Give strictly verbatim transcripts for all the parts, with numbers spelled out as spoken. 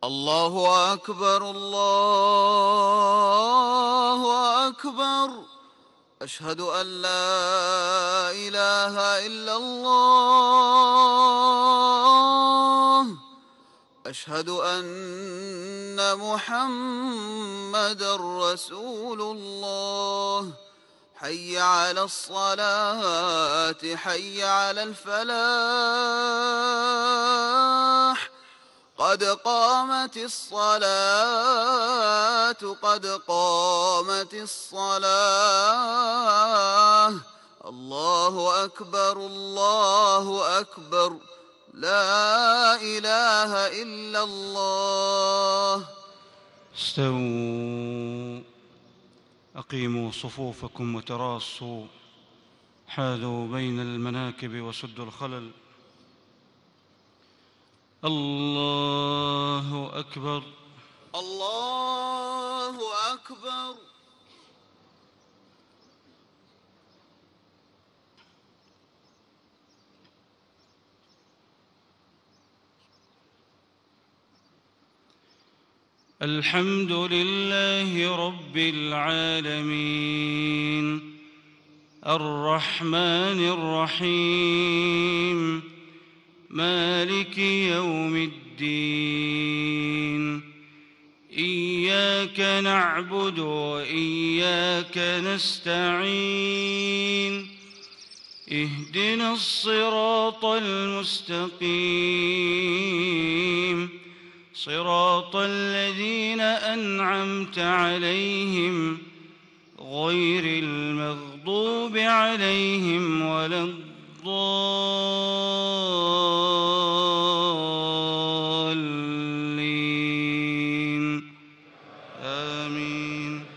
الله أكبر الله أكبر. أشهد أن لا إله إلا الله. أشهد أن محمدًا رسول الله. حي على الصلاة حي على الفلاح. قد قامت الصلاة قد قامت الصلاة. الله أكبر الله أكبر. لا إله إلا الله. استووا، أقيموا صفوفكم وتراصوا، حاذوا بين المناكب وسدوا الخلل. الله أكبر الله أكبر. الحمد لله رب العالمين، الرحمن الرحيم، مالك يوم الدين. إياك نعبد وإياك نستعين. اهدنا الصراط المستقيم، صراط الذين أنعمت عليهم غير المغضوب عليهم ولا الضالين. آمين.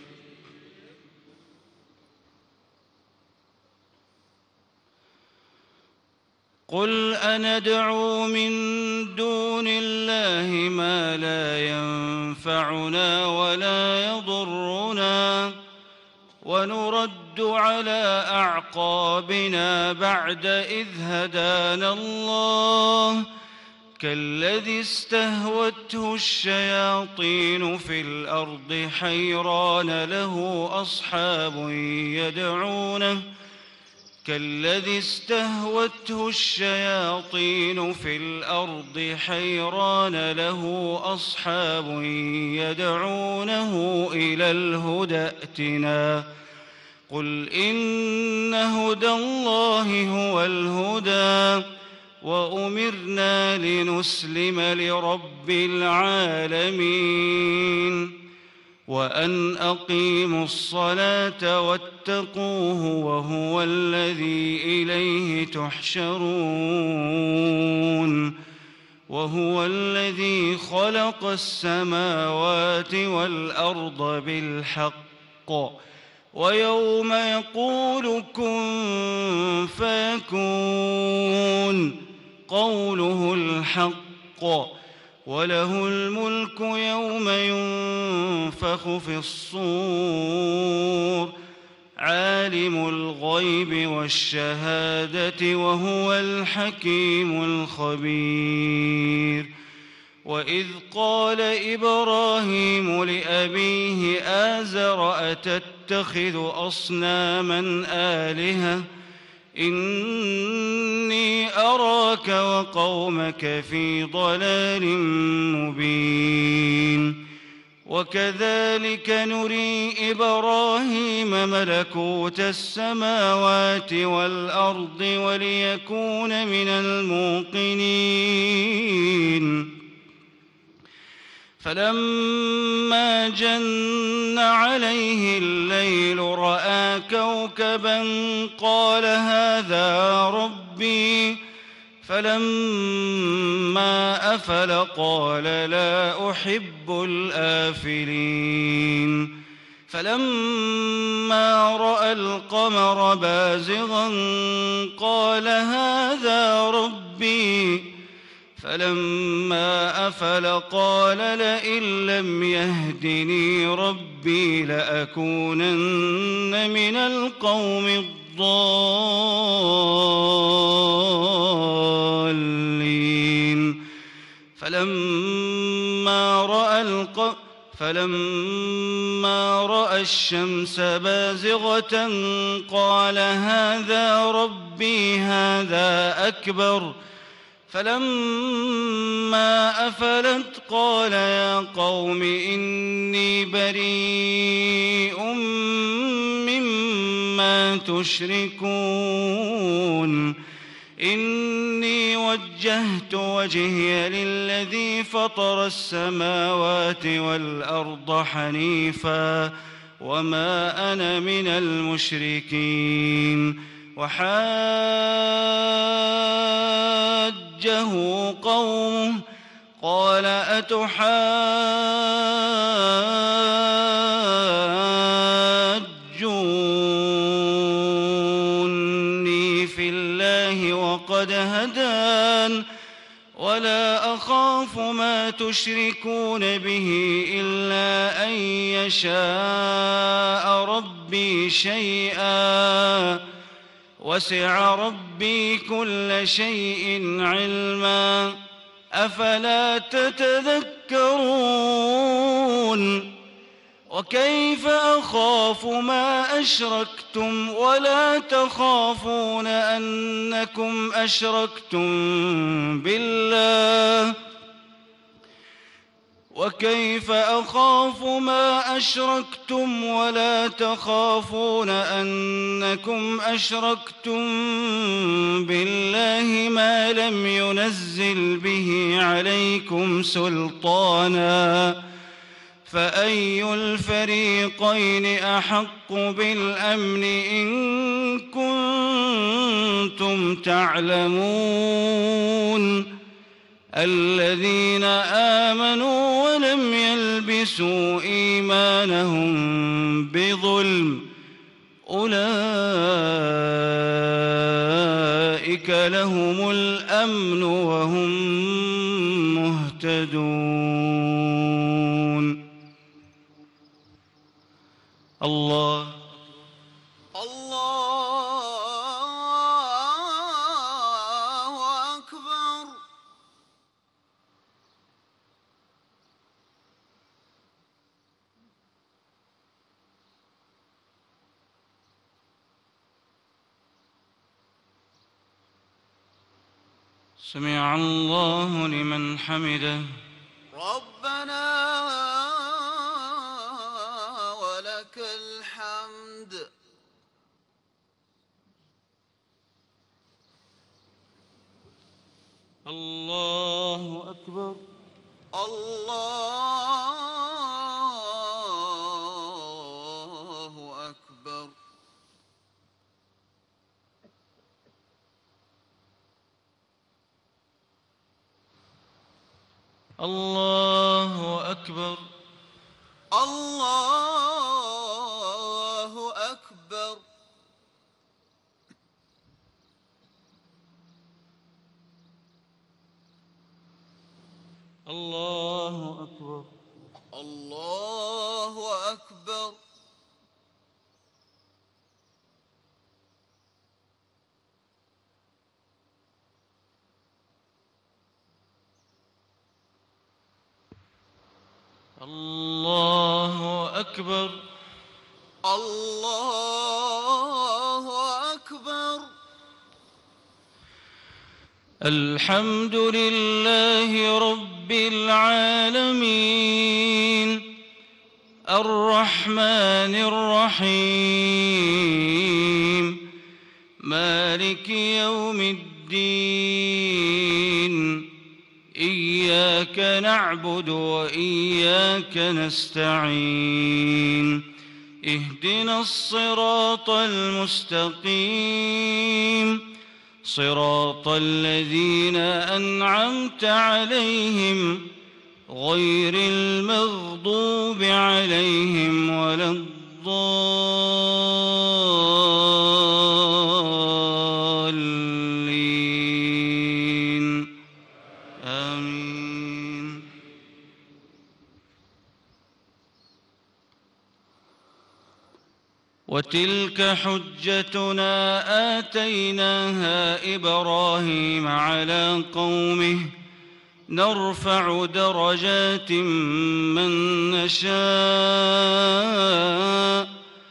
قل أندعو من دون الله ما لا ينفعنا ولا يضرنا، ونرد على أعقابنا بعد إذ هدانا الله، كالذي استهوته الشياطين في الأرض حيران له أصحاب يدعونه كالذي استهوته الشياطين في الأرض حيران له أصحاب يدعونه إلى الهدى ائتنا. قل إن هدى الله هو الهدى، وأمرنا لنسلم لرب العالمين، وأن أقيموا الصلاة واتقوه وهو الذي إليه تحشرون. وهو الذي خلق السماوات والأرض بالحق، ويوم يقول كن فيكون قوله الحق، وله الملك يوم ينفخ في الصور، عالم الغيب والشهادة وهو الحكيم الخبير. وإذ قال إبراهيم لأبيه آزر أتتخذ أصناما آلهة إني أراك وقومك في ضلال مبين. وكذلك نري إبراهيم ملكوت السماوات والأرض وليكون من الموقنين. فلما جن عليه الليل رأى كوكبا قال هذا ربي، فلما أفل قال لا أحب الآفلين. فلما رأى القمر بازغا قال هذا ربي، فلما أفل قال لئن لم يهدني ربي لأكونن من القوم الضالين. فلما فلما رأى الق فلما رأى الشمس بازغة قال هذا ربي هذا أكبر فلما أفلت قال يا قوم إني بريء مما تشركون إني وجهت وجهي للذي فطر السماوات والأرض حنيفا وما أنا من المشركين وحاجه قومه قال أتحاجوني في الله وقد هدان ولا أخاف ما تشركون به إلا أن يشاء ربي شيئا وسع ربي كل شيء علما أفلا تتذكرون وكيف أخاف ما أشركتم ولا تخافون أنكم أشركتم بالله وكيف أخاف ما أشركتم ولا تخافون أنكم أشركتم بالله ما لم ينزل به عليكم سلطانا فأي الفريقين أحق بالأمن إن كنتم تعلمون الذين آمنوا ولم يلبسوا إيمانهم بظلم أولئك لهم الأمن وهم مهتدون. الله الله أكبر. سمع الله لمن حمده. ربنا ولك الحمد. الله أكبر. الله أكبر. الله أكبر. الله أكبر. الله أكبر. الله أكبر. الله أكبر. الله أكبر. الحمد لله رب العالمين الرحمن الرحيم مالك يوم الدين إياك نعبد وإياك نستعين اهدنا الصراط المستقيم صراط الذين أنعمت عليهم غير المغضوب عليهم ولا الضالين آمين. وتلك حجتنا آتيناها إبراهيم على قومه نرفع درجات من نشاء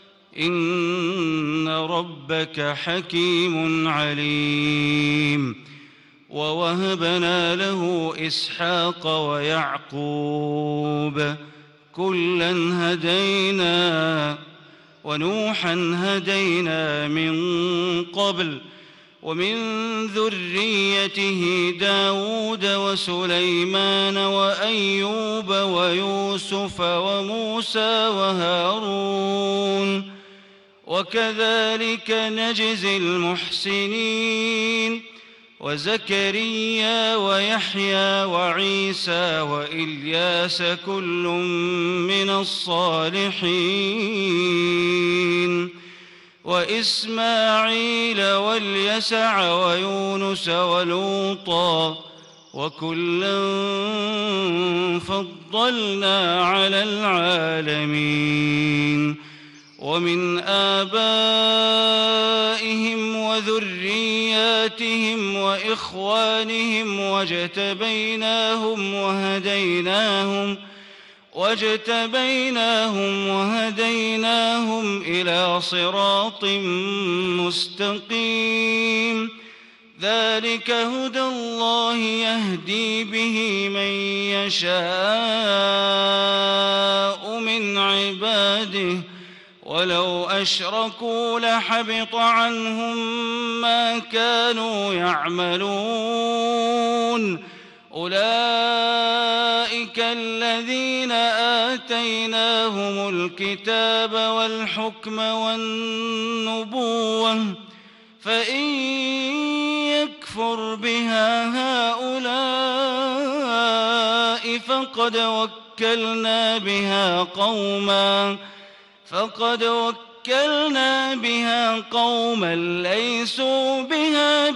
إن ربك حكيم عليم. ووهبنا له إسحاق ويعقوب كلا هدينا ونوحا هدينا من قبل ومن ذريته داود وسليمان وأيوب ويوسف وموسى وهارون وكذلك نجزي المحسنين وزكريا ويحيى وعيسى وإلياس كل من الصالحين وإسماعيل واليسع ويونس ولوطا وكلا فضلنا على العالمين. ومن آبائهم وذرياتهم وإخوانهم واجتبيناهم وهديناهم واجتبيناهم وهديناهم إلى صراط مستقيم. ذلك هدى الله يهدي به من يشاء من عباده ولو أشركوا لحبط عنهم ما كانوا يعملون. أولئك الذين آتيناهم الكتاب والحكم والنبوة فإن يكفر بها هؤلاء فقد وكلنا بها قوما فقد وكلنا بها قوما ليسوا بها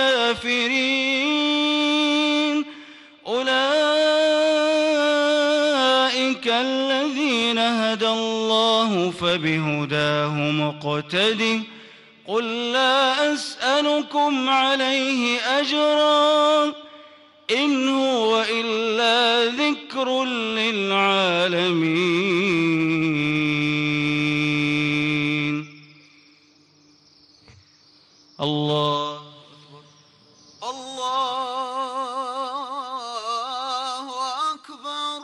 بكافرين. أولئك الذين هدى الله فبهداه مقتده قل لا أسألكم عليه أجرا إن هو إلا ذكر للعالمين. الله أكبر. الله أكبر.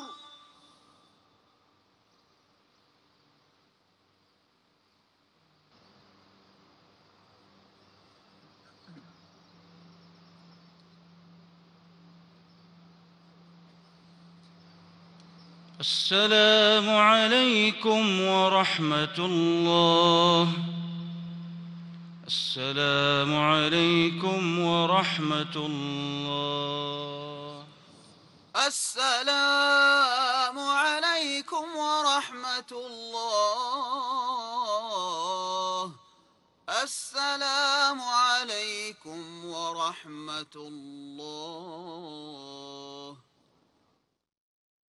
السلام عليكم ورحمة الله. السلام عليكم ورحمة الله. السلام عليكم ورحمة الله. السلام عليكم ورحمة الله.